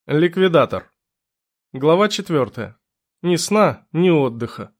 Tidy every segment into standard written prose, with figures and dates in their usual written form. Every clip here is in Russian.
Ликвидатор. Глава 4. Ни сна, ни отдыха.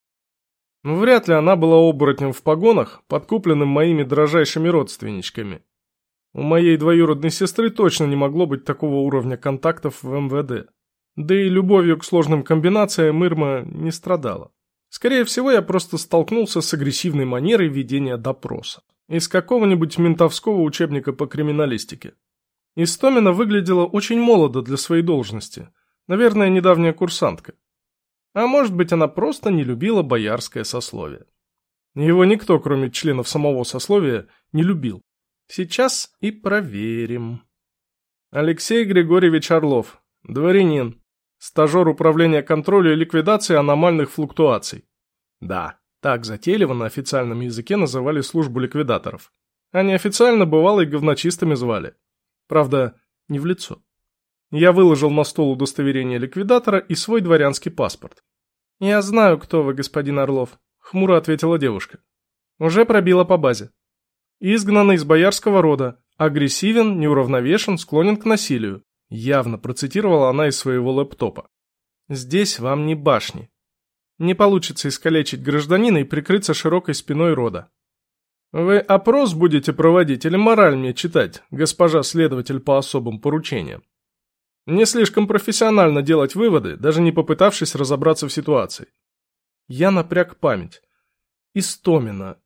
Вряд ли она была оборотнем в погонах, подкупленным моими дрожайшими родственничками. У моей двоюродной сестры точно не могло быть такого уровня контактов в МВД. Да и любовью к сложным комбинациям Ирма не страдала. Скорее всего, я просто столкнулся с агрессивной манерой ведения допроса. Из какого-нибудь ментовского учебника по криминалистике. Истомина выглядела очень молодо для своей должности. Наверное, недавняя курсантка. А может быть, она просто не любила боярское сословие. Его никто, кроме членов самого сословия, не любил. Сейчас и проверим. Алексей Григорьевич Орлов, дворянин, стажер управления контроля и ликвидации аномальных флуктуаций. Да, так затейливо на официальном языке называли службу ликвидаторов. А неофициально бывало и говночистыми звали. Правда, не в лицо. Я выложил на стол удостоверение ликвидатора и свой дворянский паспорт. «Я знаю, кто вы, господин Орлов», — хмуро ответила девушка. «Уже пробила по базе. Изгнанный из боярского рода, агрессивен, неуравновешен, склонен к насилию», — явно процитировала она из своего лэптопа. «Здесь вам не башни. Не получится искалечить гражданина и прикрыться широкой спиной рода. Вы опрос будете проводить или мораль мне читать, госпожа следователь по особым поручениям? Не слишком профессионально делать выводы, даже не попытавшись разобраться в ситуации». Я напряг память. Истомина.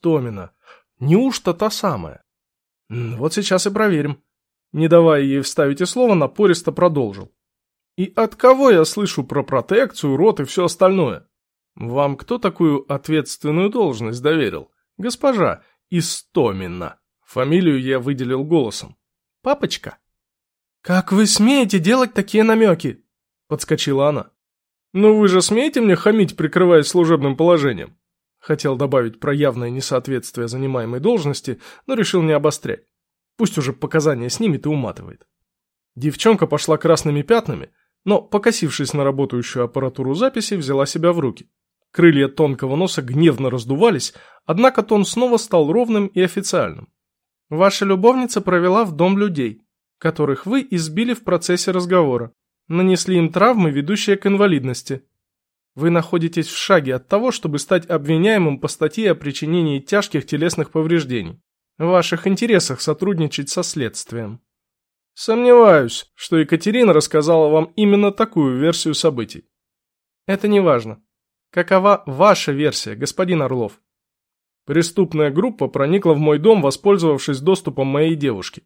Неужто та самая? Вот сейчас и проверим. Не давая ей вставить и слово, напористо продолжил. И от кого я слышу про протекцию, род и все остальное? Вам кто такую ответственную должность доверил? Госпожа Истомина. Фамилию я выделил голосом. Папочка? «Как вы смеете делать такие намеки?» — подскочила она. «Ну вы же смеете мне хамить, прикрываясь служебным положением?» Хотел добавить про явное несоответствие занимаемой должности, но решил не обострять. Пусть уже показания снимет и уматывает. Девчонка пошла красными пятнами, но, покосившись на работающую аппаратуру записи, взяла себя в руки. Крылья тонкого носа гневно раздувались, однако тон снова стал ровным и официальным. «Ваша любовница провела в дом людей, которых вы избили в процессе разговора, нанесли им травмы, ведущие к инвалидности. Вы находитесь в шаге от того, чтобы стать обвиняемым по статье о причинении тяжких телесных повреждений. В ваших интересах сотрудничать со следствием». Сомневаюсь, что Екатерина рассказала вам именно такую версию событий. Это не важно. Какова ваша версия, господин Орлов? Преступная группа проникла в мой дом, воспользовавшись доступом моей девушки.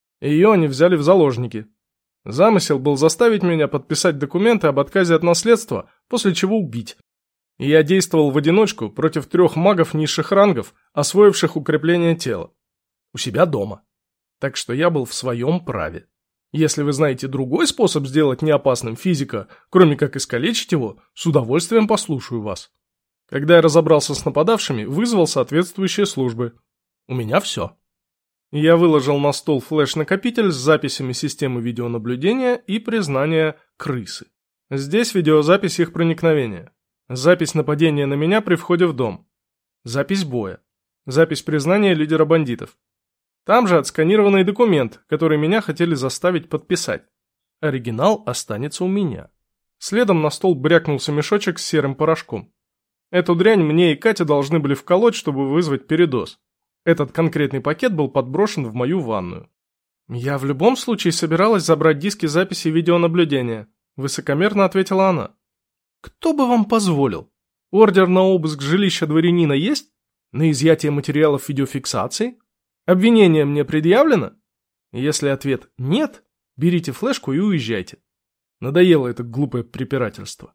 Ее они взяли в заложники. Замысел был заставить меня подписать документы об отказе от наследства, после чего убить. И я действовал в одиночку против 3 магов низших рангов, освоивших укрепление тела. У себя дома. Так что я был в своем праве. Если вы знаете другой способ сделать неопасным физика, кроме как искалечить его, с удовольствием послушаю вас. Когда я разобрался с нападавшими, вызвал соответствующие службы. У меня все. Я выложил на стол флеш-накопитель с записями системы видеонаблюдения и признания крысы. Здесь видеозапись их проникновения. Запись нападения на меня при входе в дом. Запись боя. Запись признания лидера бандитов. Там же отсканированный документ, который меня хотели заставить подписать. Оригинал останется у меня. Следом на стол брякнулся мешочек с серым порошком. Эту дрянь мне и Катя должны были вколоть, чтобы вызвать передоз. Этот конкретный пакет был подброшен в мою ванную. «Я в любом случае собиралась забрать диски записи видеонаблюдения», — высокомерно ответила она. «Кто бы вам позволил? Ордер на обыск жилища дворянина есть? На изъятие материалов видеофиксации? Обвинение мне предъявлено? Если ответ «нет», берите флешку и уезжайте. Надоело это глупое препирательство.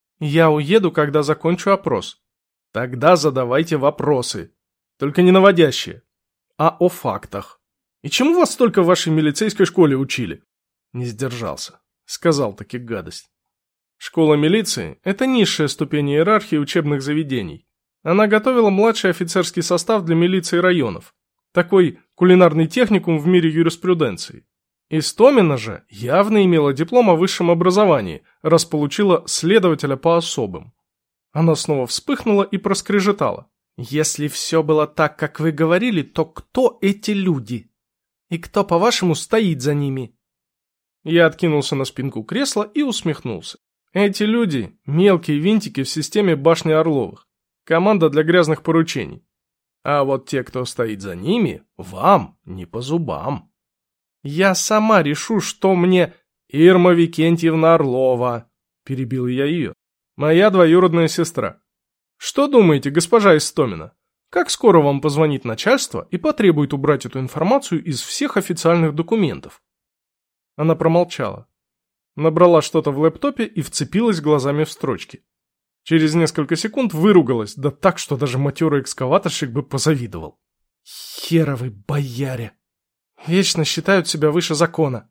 Я уеду, когда закончу опрос. Тогда задавайте вопросы. Только не наводящие, а о фактах. И чему вас столько в вашей милицейской школе учили? Не сдержался. Сказал таки гадость. Школа милиции – это низшая ступень иерархии учебных заведений. Она готовила младший офицерский состав для милиции районов. Такой кулинарный техникум в мире юриспруденции. Истомина же явно имела диплом о высшем образовании, раз получила следователя по особым. Она снова вспыхнула и проскрежетала. «Если все было так, как вы говорили, то кто эти люди? И кто, по-вашему, стоит за ними?» Я откинулся на спинку кресла и усмехнулся. Эти люди – мелкие винтики в системе башни Орловых. Команда для грязных поручений. А вот те, кто стоит за ними, вам не по зубам. Я сама решу, что мне... Ирма Викентьевна Орлова, перебил я ее. Моя двоюродная сестра. Что думаете, госпожа Истомина? Как скоро вам позвонит начальство и потребует убрать эту информацию из всех официальных документов? Она промолчала. Набрала что-то в лэптопе и вцепилась глазами в строчки. Через несколько секунд выругалась, да так, что даже матерый экскаваторщик бы позавидовал. Херовы бояре! Вечно считают себя выше закона.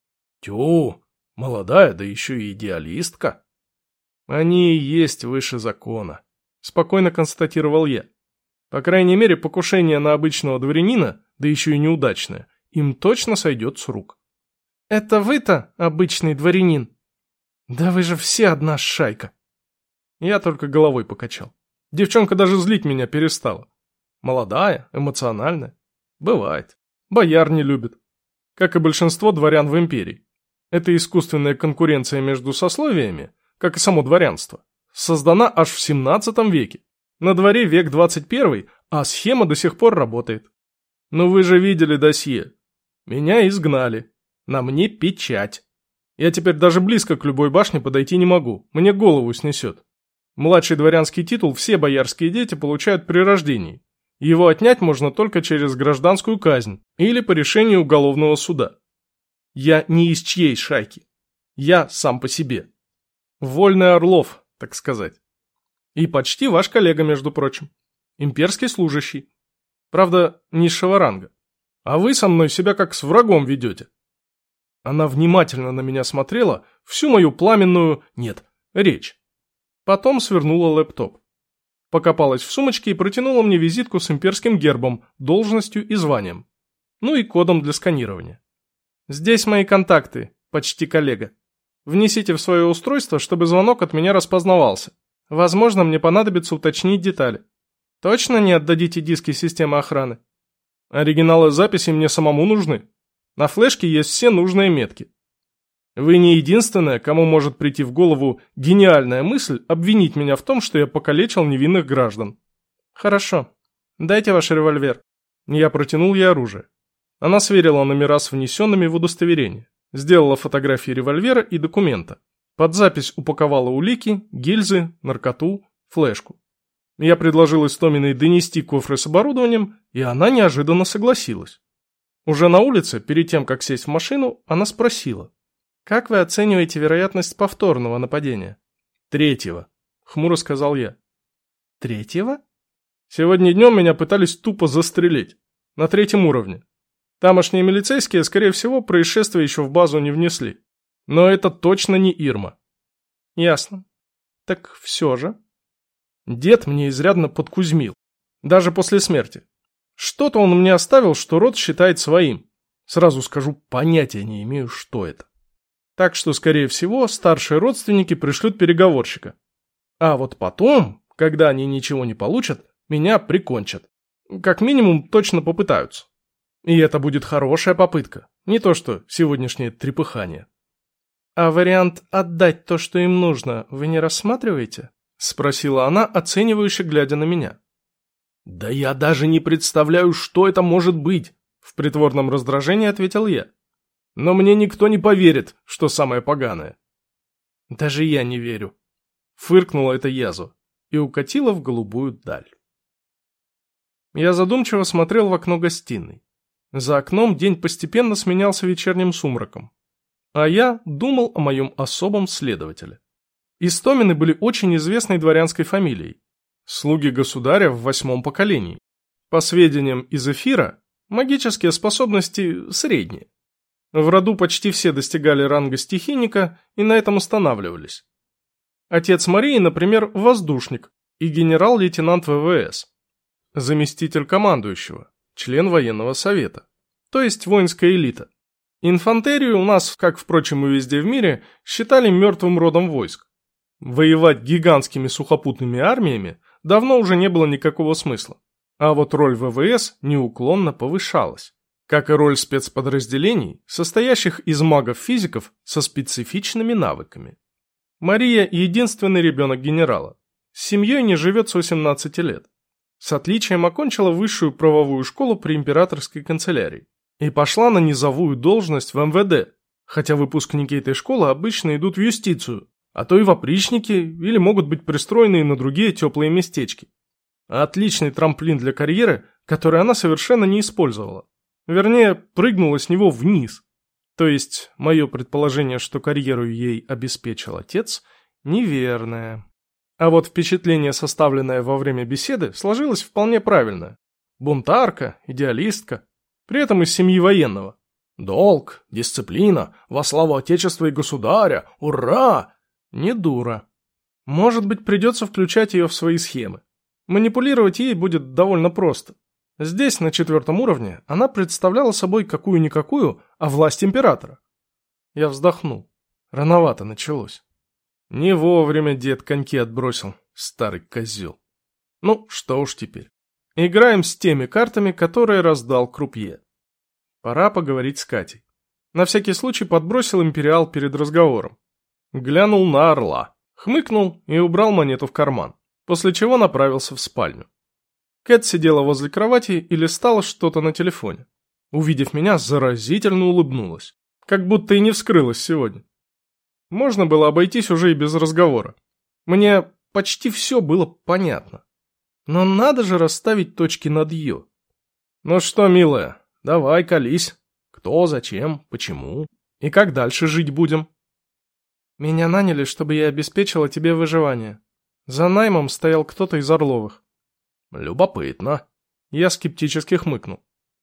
Тю, молодая, да еще и идеалистка. Они и есть выше закона, спокойно констатировал я. По крайней мере, покушение на обычного дворянина, да еще и неудачное, им точно сойдет с рук. Это вы-то обычный дворянин? Да вы же все одна шайка. Я только головой покачал. Девчонка даже злить меня перестала. Молодая, эмоциональная. Бывает. Бояр не любит. Как и большинство дворян в империи. Эта искусственная конкуренция между сословиями, как и само дворянство, создана аж в 17 веке. На дворе век 21, а схема до сих пор работает. Но вы же видели досье. Меня изгнали. На мне печать. Я теперь даже близко к любой башне подойти не могу. Мне голову снесет. Младший дворянский титул все боярские дети получают при рождении. Его отнять можно только через гражданскую казнь или по решению уголовного суда. Я не из чьей шайки. Я сам по себе. Вольный Орлов, так сказать. И почти ваш коллега, между прочим. Имперский служащий. Правда, низшего ранга. А вы со мной себя как с врагом ведете. Она внимательно на меня смотрела всю мою пламенную, нет, речь. Потом свернула лэптоп. Покопалась в сумочке и протянула мне визитку с имперским гербом, должностью и званием. Ну и кодом для сканирования. Здесь мои контакты, почти коллега. Внесите в свое устройство, чтобы звонок от меня распознавался. Возможно, мне понадобится уточнить детали. Точно не отдадите диски системы охраны? Оригиналы записей мне самому нужны. На флешке есть все нужные метки. Вы не единственная, кому может прийти в голову гениальная мысль обвинить меня в том, что я покалечил невинных граждан. Хорошо. Дайте ваш револьвер. Я протянул ей оружие. Она сверила номера с внесенными в удостоверение. Сделала фотографии револьвера и документа. Под запись упаковала улики, гильзы, наркоту, флешку. Я предложил Истоминой донести кофры с оборудованием, и она неожиданно согласилась. Уже на улице, перед тем, как сесть в машину, она спросила. «Как вы оцениваете вероятность повторного нападения?» «Третьего», — хмуро сказал я. «Третьего?» «Сегодня днем меня пытались тупо застрелить. На 3-м уровне. Тамошние милицейские, скорее всего, происшествие еще в базу не внесли. Но это точно не Ирма». «Ясно. Так все же?» Дед мне изрядно подкузмил. Даже после смерти. Что-то он мне оставил, что род считает своим. Сразу скажу, понятия не имею, что это. Так что, скорее всего, старшие родственники пришлют переговорщика. А вот потом, когда они ничего не получат, меня прикончат. Как минимум, точно попытаются. И это будет хорошая попытка. Не то что сегодняшнее трепыхание. А вариант отдать то, что им нужно, вы не рассматриваете? Спросила она, оценивающе глядя на меня. «Да я даже не представляю, что это может быть!» В притворном раздражении ответил я. «Но мне никто не поверит, что самое поганое». «Даже я не верю», — фыркнула эта язва и укатила в голубую даль. Я задумчиво смотрел в окно гостиной. За окном день постепенно сменялся вечерним сумраком. А я думал о моем особом следователе. Истомины были очень известной дворянской фамилией. Слуги государя в 8-м поколении. По сведениям из эфира, магические способности средние. В роду почти все достигали ранга стихийника и на этом останавливались. Отец Марии, например, воздушник и генерал-лейтенант ВВС. Заместитель командующего, член военного совета. То есть воинская элита. Инфантерию у нас, как, впрочем, и везде в мире, считали мертвым родом войск. Воевать гигантскими сухопутными армиями давно уже не было никакого смысла. А вот роль ВВС неуклонно повышалась. как и роль спецподразделений, состоящих из магов-физиков со специфичными навыками. Мария – единственный ребенок генерала. С семьей не живет с 18 лет. С отличием окончила высшую правовую школу при императорской канцелярии и пошла на низовую должность в МВД, хотя выпускники этой школы обычно идут в юстицию, а то и в опричники или могут быть пристроены на другие теплые местечки. Отличный трамплин для карьеры, который она совершенно не использовала. Вернее, прыгнула с него вниз. То есть, мое предположение, что карьеру ей обеспечил отец, неверное. А вот впечатление, составленное во время беседы, сложилось вполне правильно. Бунтарка, идеалистка, при этом из семьи военного. Долг, дисциплина, во славу Отечества и Государя, ура! Не дура. Может быть, придется включать ее в свои схемы. Манипулировать ей будет довольно просто. Здесь, на 4-м уровне, она представляла собой какую-никакую, а власть императора. Я вздохнул. Рановато началось. Не вовремя дед коньки отбросил, старый козел. Ну, что уж теперь. Играем с теми картами, которые раздал крупье. Пора поговорить с Катей. На всякий случай подбросил империал перед разговором. Глянул на орла, хмыкнул и убрал монету в карман, после чего направился в спальню. Кэт сидела возле кровати и листала что-то на телефоне. Увидев меня, заразительно улыбнулась, как будто и не вскрылась сегодня. Можно было обойтись уже и без разговора. Мне почти все было понятно. Но надо же расставить точки над «ё». Ну что, милая, давай колись. Кто, зачем, почему и как дальше жить будем? Меня наняли, чтобы я обеспечила тебе выживание. За наймом стоял кто-то из Орловых. Любопытно. Я скептически хмыкнул.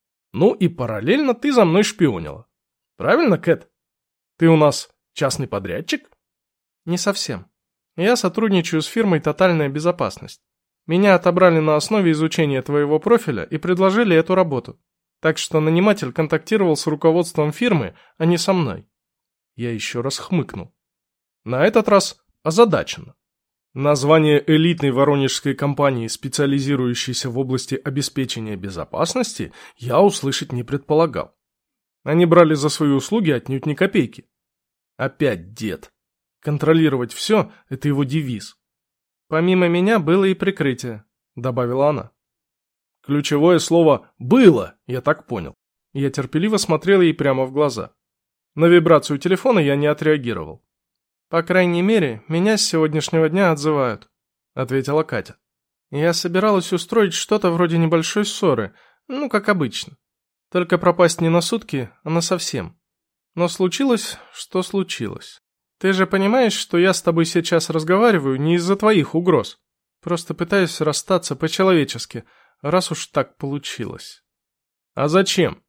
Ну и параллельно ты за мной шпионила. Правильно, Кэт? Ты у нас частный подрядчик? Не совсем. Я сотрудничаю с фирмой «Тотальная безопасность». Меня отобрали на основе изучения твоего профиля и предложили эту работу. Так что наниматель контактировал с руководством фирмы, а не со мной. Я еще раз хмыкнул. На этот раз озадаченно. Название элитной воронежской компании, специализирующейся в области обеспечения безопасности, я услышать не предполагал. Они брали за свои услуги отнюдь не копейки. Опять дед. Контролировать все – это его девиз. Помимо меня было и прикрытие, добавила она. Ключевое слово «было», я так понял. Я терпеливо смотрел ей прямо в глаза. На вибрацию телефона я не отреагировал. «По крайней мере, меня с сегодняшнего дня отзывают», — ответила Катя. «Я собиралась устроить что-то вроде небольшой ссоры, ну, как обычно. Только пропасть не на сутки, а насовсем. Но случилось, что случилось. Ты же понимаешь, что я с тобой сейчас разговариваю не из-за твоих угроз. Просто пытаюсь расстаться по-человечески, раз уж так получилось». «А зачем?»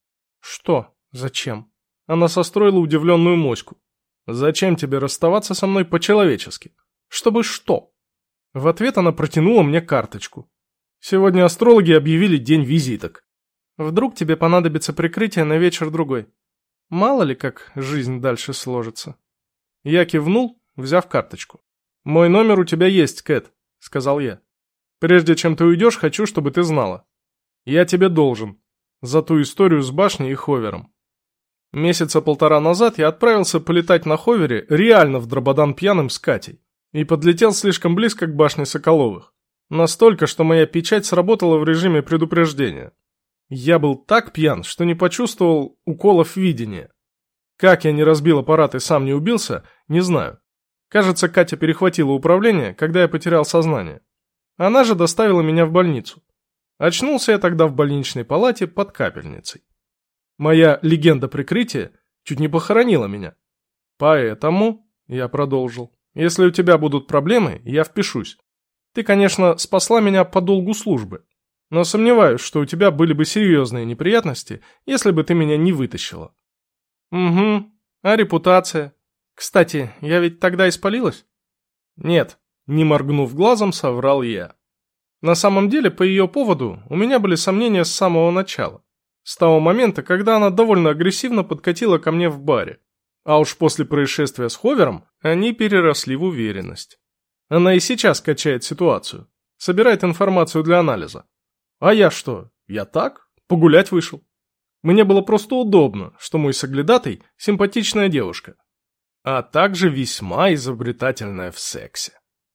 «Что зачем?» Она состроила удивленную моську. «Зачем тебе расставаться со мной по-человечески? Чтобы что?» В ответ она протянула мне карточку. «Сегодня астрологи объявили день визиток. Вдруг тебе понадобится прикрытие на вечер-другой. Мало ли как жизнь дальше сложится». Я кивнул, взяв карточку. «Мой номер у тебя есть, Кэт», — сказал я. «Прежде чем ты уйдешь, хочу, чтобы ты знала. Я тебе должен. За ту историю с башней и ховером. Месяца 1,5 назад я отправился полетать на ховере реально в Драбадан пьяным с Катей и подлетел слишком близко к башне Соколовых. Настолько, что моя печать сработала в режиме предупреждения. Я был так пьян, что не почувствовал уколов видения. Как я не разбил аппарат и сам не убился, не знаю. Кажется, Катя перехватила управление, когда я потерял сознание. Она же доставила меня в больницу. Очнулся я тогда в больничной палате под капельницей. Моя легенда прикрытия чуть не похоронила меня. Поэтому, я продолжил, если у тебя будут проблемы, я впишусь. Ты, конечно, спасла меня по долгу службы, но сомневаюсь, что у тебя были бы серьезные неприятности, если бы ты меня не вытащила. Угу, а репутация? Кстати, я ведь тогда испалилась? Нет, не моргнув глазом, соврал я. На самом деле, по ее поводу, у меня были сомнения с самого начала. С того момента, когда она довольно агрессивно подкатила ко мне в баре. А уж после происшествия с ховером они переросли в уверенность. Она и сейчас качает ситуацию. Собирает информацию для анализа. А я что? Я так? Погулять вышел. Мне было просто удобно, что мой соглядатый – симпатичная девушка, а также весьма изобретательная в сексе.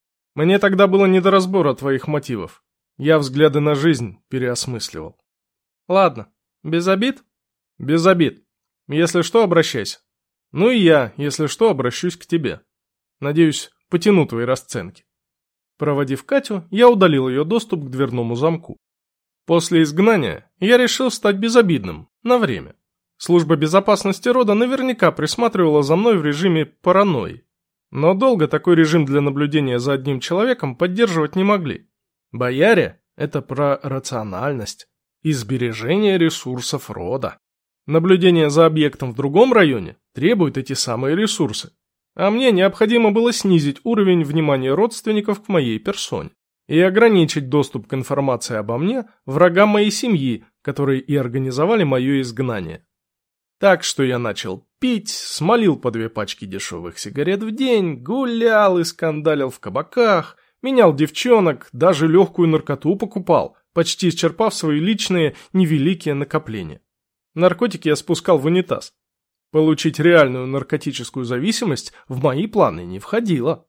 Мне тогда было не до разбора твоих мотивов. Я взгляды на жизнь переосмысливал. Ладно, без обид? Без обид. Если что, обращайся. Ну и я, если что, обращусь к тебе. Надеюсь, потяну твои расценки. Проводив Катю, я удалил ее доступ к дверному замку. После изгнания я решил стать безобидным, на время. Служба безопасности рода наверняка присматривала за мной в режиме паранойи. Но долго такой режим для наблюдения за одним человеком поддерживать не могли. Бояре – это про рациональность и сбережение ресурсов рода. Наблюдение за объектом в другом районе требует эти самые ресурсы. А мне необходимо было снизить уровень внимания родственников к моей персоне и ограничить доступ к информации обо мне врагам моей семьи, которые и организовали мое изгнание. Так что я начал пить, смолил по 2 пачки дешевых сигарет в день, гулял и скандалил в кабаках, менял девчонок, даже легкую наркоту покупал, почти исчерпав свои личные невеликие накопления. Наркотики я спускал в унитаз. Получить реальную наркотическую зависимость в мои планы не входило.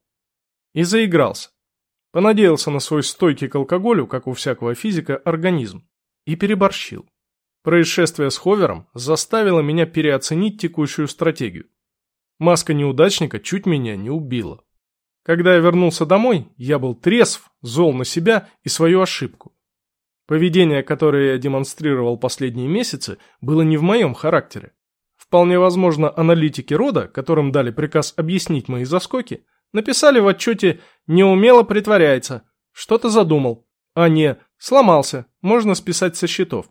И заигрался. Понадеялся на свой стойкий к алкоголю, как у всякого физика, организм. И переборщил. Происшествие с Ховером заставило меня переоценить текущую стратегию. Маска неудачника чуть меня не убила. Когда я вернулся домой, я был трезв, зол на себя и свою ошибку. Поведение, которое я демонстрировал последние месяцы, было не в моем характере. Вполне возможно, аналитики рода, которым дали приказ объяснить мои заскоки, написали в отчете «неумело притворяется», что-то задумал, а не «сломался, можно списать со счетов».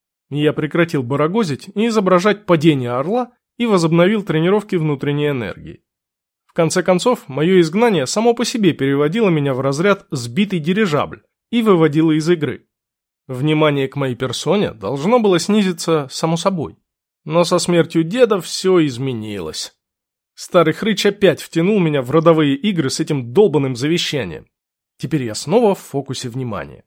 Я прекратил барагозить и изображать падение орла и возобновил тренировки внутренней энергии. В конце концов, мое изгнание само по себе переводило меня в разряд «сбитый дирижабль» и выводило из игры. Внимание к моей персоне должно было снизиться само собой. Но со смертью деда все изменилось. Старый хрыч опять втянул меня в родовые игры с этим долбанным завещанием. Теперь я снова в фокусе внимания.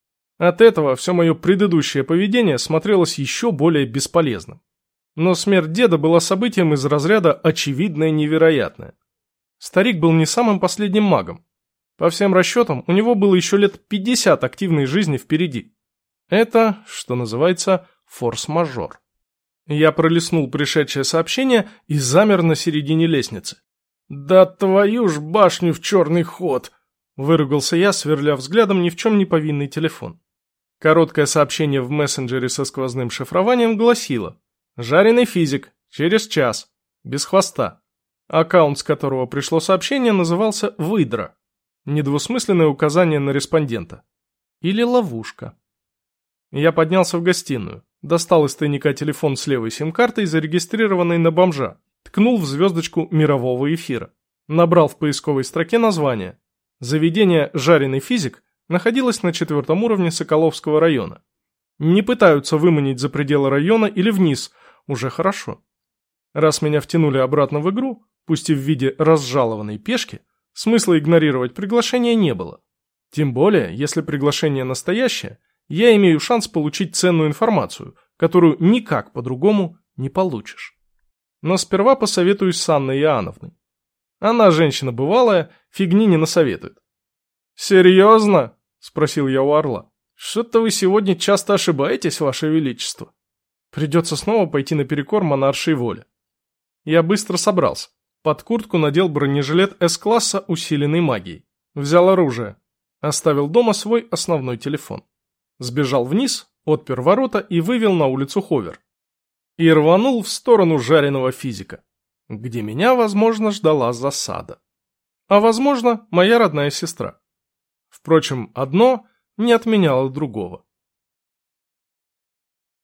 От этого все мое предыдущее поведение смотрелось еще более бесполезным. Но смерть деда была событием из разряда очевидное невероятное. Старик был не самым последним магом. По всем расчетам, у него было еще лет 50 активной жизни впереди. Это, что называется, форс-мажор. Я пролистнул пришедшее сообщение и замер на середине лестницы. «Да твою ж башню в черный ход!» – выругался я, сверля взглядом ни в чем не повинный телефон. Короткое сообщение в мессенджере со сквозным шифрованием гласило: «Жареный физик, через час, без хвоста». Аккаунт, с которого пришло сообщение, назывался «Выдра». Недвусмысленное указание на респондента. Или ловушка. Я поднялся в гостиную. Достал из тайника телефон с левой сим-картой, зарегистрированной на бомжа, ткнул в звездочку мирового эфира. Набрал в поисковой строке название. Заведение «Жареный физик» находилось на 4-м уровне Соколовского района. Не пытаются выманить за пределы района или вниз, уже хорошо. Раз меня втянули обратно в игру, пусть и в виде разжалованной пешки, смысла игнорировать приглашение не было. Тем более, если приглашение настоящее, я имею шанс получить ценную информацию, которую никак по-другому не получишь. Но сперва посоветуюсь с Анной Иоанновной. Она женщина бывалая, фигни не насоветует. «Серьезно?» – спросил я у орла. «Что-то вы сегодня часто ошибаетесь, ваше величество». Придется снова пойти наперекор монаршей воле. Я быстро собрался. Под куртку надел бронежилет С-класса, усиленный магией. Взял оружие. Оставил дома свой основной телефон. Сбежал вниз, отпер ворота и вывел на улицу Ховер. И рванул в сторону жареного физика, где меня, возможно, ждала засада. А возможно, моя родная сестра. Впрочем, одно не отменяло другого.